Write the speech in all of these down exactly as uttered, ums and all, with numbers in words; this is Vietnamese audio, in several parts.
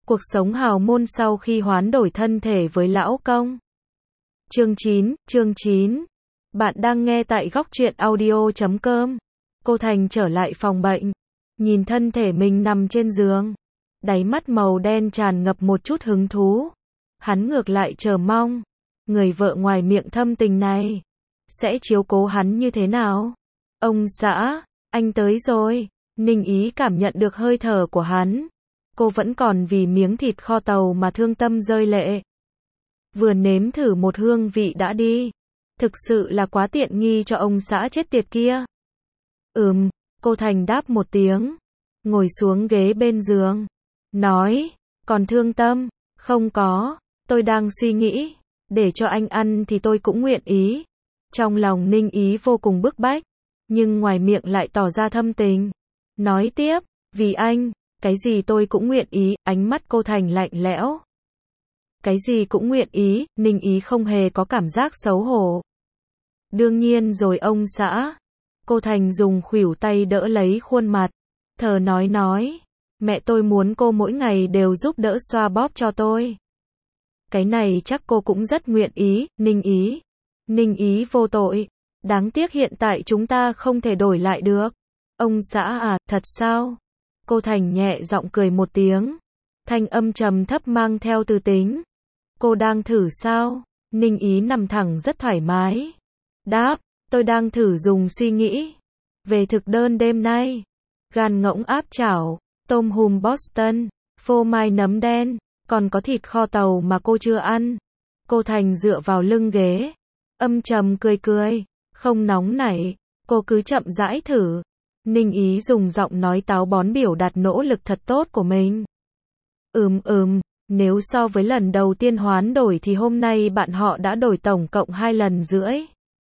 Cuộc sống hào môn sau khi hoán đổi thân thể với lão công. Chương chín, chương chín. Bạn đang nghe tại góc truyện audio chấm com. Cô Thành trở lại phòng bệnh, nhìn thân thể mình nằm trên giường, đáy mắt màu đen tràn ngập một chút hứng thú. Hắn ngược lại chờ mong, người vợ ngoài miệng thâm tình này sẽ chiếu cố hắn như thế nào. Ông xã, anh tới rồi. Ninh Ý cảm nhận được hơi thở của hắn. Cô vẫn còn vì miếng thịt kho tàu mà thương tâm rơi lệ. Vừa nếm thử một hương vị đã đi. Thực sự là quá tiện nghi cho ông xã chết tiệt kia. Ừm, cô Thành đáp một tiếng, ngồi xuống ghế bên giường, nói, còn thương tâm, không có, tôi đang suy nghĩ, để cho anh ăn thì tôi cũng nguyện ý. Trong lòng Ninh Ý vô cùng bức bách, nhưng ngoài miệng lại tỏ ra thâm tình. Nói tiếp, vì anh, cái gì tôi cũng nguyện ý. Ánh mắt cô Thành lạnh lẽo. Cái gì cũng nguyện ý. Ninh Ý không hề có cảm giác xấu hổ. Đương nhiên rồi ông xã. Cô Thành dùng khuỷu tay đỡ lấy khuôn mặt, thờ nói nói, mẹ tôi muốn cô mỗi ngày đều giúp đỡ xoa bóp cho tôi. Cái này chắc cô cũng rất nguyện ý. Ninh Ý. Ninh Ý vô tội. Đáng tiếc hiện tại chúng ta không thể đổi lại được. Ông xã à, thật sao? Cô Thành nhẹ giọng cười một tiếng, thanh âm trầm thấp mang theo tư tính. Cô đang thử sao? Ninh Ý nằm thẳng rất thoải mái. Đáp, tôi đang thử dùng suy nghĩ về thực đơn đêm nay. Gan ngỗng áp chảo, tôm hùm Boston, phô mai nấm đen, còn có thịt kho tàu mà cô chưa ăn. Cô Thành dựa vào lưng ghế, âm trầm cười cười, không nóng nảy, cô cứ chậm rãi thử. Ninh Ý dùng giọng nói táo bón biểu đạt nỗ lực thật tốt của mình. Ừm ừm, nếu so với lần đầu tiên hoán đổi thì hôm nay bạn họ đã đổi tổng cộng hai lần rưỡi.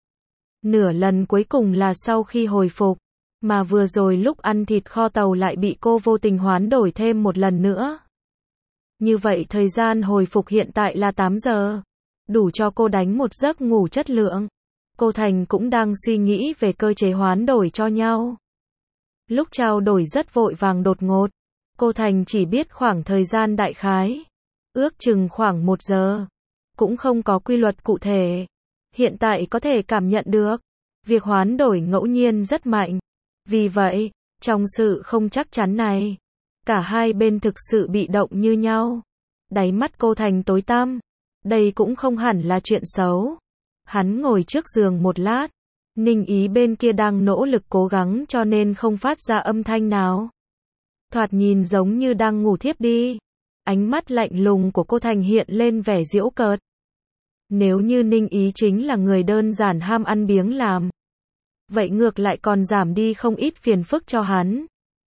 Nửa lần cuối cùng là sau khi hồi phục, mà vừa rồi lúc ăn thịt kho tàu lại bị cô vô tình hoán đổi thêm một lần nữa. Như vậy thời gian hồi phục hiện tại là tám giờ, đủ cho cô đánh một giấc ngủ chất lượng. Cô Thành cũng đang suy nghĩ về cơ chế hoán đổi cho nhau. Lúc trao đổi rất vội vàng đột ngột, cô Thành chỉ biết khoảng thời gian đại khái, ước chừng khoảng một giờ, cũng không có quy luật cụ thể. Hiện tại có thể cảm nhận được, việc hoán đổi ngẫu nhiên rất mạnh. Vì vậy, trong sự không chắc chắn này, cả hai bên thực sự bị động như nhau. Đáy mắt cô Thành tối tăm, đây cũng không hẳn là chuyện xấu. Hắn ngồi trước giường một lát, Ninh Ý bên kia đang nỗ lực cố gắng cho nên không phát ra âm thanh nào. Thoạt nhìn giống như đang ngủ thiếp đi. Ánh mắt lạnh lùng của cô Thành hiện lên vẻ giễu cợt. Nếu như Ninh Ý chính là người đơn giản ham ăn biếng làm, vậy ngược lại còn giảm đi không ít phiền phức cho hắn.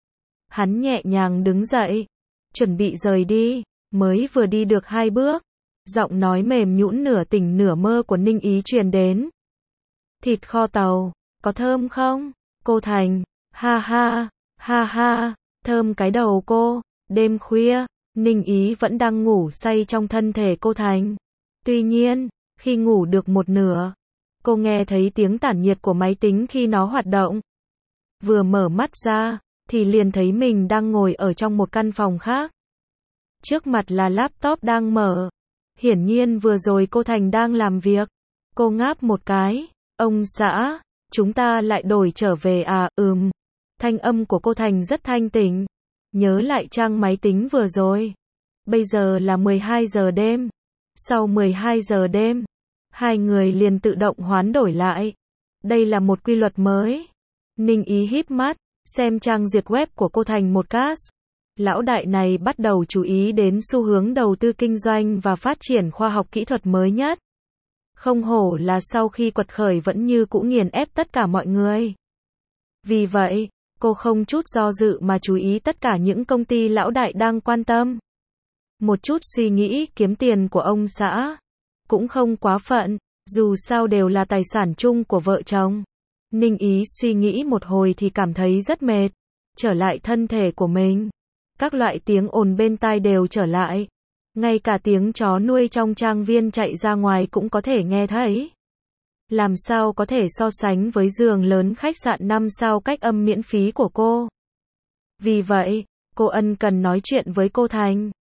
Hắn nhẹ nhàng đứng dậy, chuẩn bị rời đi, mới vừa đi được hai bước, giọng nói mềm nhũn nửa tỉnh nửa mơ của Ninh Ý truyền đến. Thịt kho tàu, có thơm không? Cô Thành, ha ha, ha ha, thơm cái đầu cô. Đêm khuya, Ninh Ý vẫn đang ngủ say trong thân thể cô Thành. Tuy nhiên, khi ngủ được một nửa, cô nghe thấy tiếng tản nhiệt của máy tính khi nó hoạt động. Vừa mở mắt ra, thì liền thấy mình đang ngồi ở trong một căn phòng khác. Trước mặt là laptop đang mở. Hiển nhiên vừa rồi cô Thành đang làm việc. Cô ngáp một cái. Ông xã, chúng ta lại đổi trở về à? Ừm. Thanh âm của cô Thành rất thanh tịnh. Nhớ lại trang máy tính vừa rồi. Bây giờ là mười hai giờ đêm. Sau mười hai giờ đêm, hai người liền tự động hoán đổi lại. Đây là một quy luật mới. Ninh Ý híp mắt, xem trang duyệt web của cô Thành một cast. Lão đại này bắt đầu chú ý đến xu hướng đầu tư kinh doanh và phát triển khoa học kỹ thuật mới nhất. Không hổ là sau khi quật khởi vẫn như cũ nghiền ép tất cả mọi người. Vì vậy, cô không chút do dự mà chú ý tất cả những công ty lão đại đang quan tâm. Một chút suy nghĩ kiếm tiền của ông xã cũng không quá phận, dù sao đều là tài sản chung của vợ chồng. Ninh Ý suy nghĩ một hồi thì cảm thấy rất mệt. Trở lại thân thể của mình. Các loại tiếng ồn bên tai đều trở lại. Ngay cả tiếng chó nuôi trong trang viên chạy ra ngoài cũng có thể nghe thấy. Làm sao có thể so sánh với giường lớn khách sạn năm sao cách âm miễn phí của cô. Vì vậy, cô ân cần nói chuyện với cô Thành.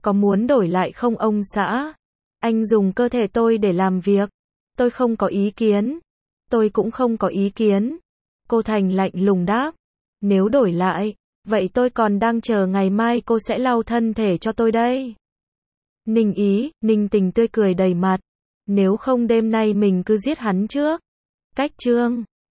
Có muốn đổi lại không ông xã? Anh dùng cơ thể tôi để làm việc. Tôi không có ý kiến. Tôi cũng không có ý kiến. Cô Thành lạnh lùng đáp. Nếu đổi lại, vậy tôi còn đang chờ ngày mai cô sẽ lau thân thể cho tôi đây. Ninh Ý, Ninh Tình tươi cười đầy mặt. Nếu không đêm nay mình cứ giết hắn trước. Cách chương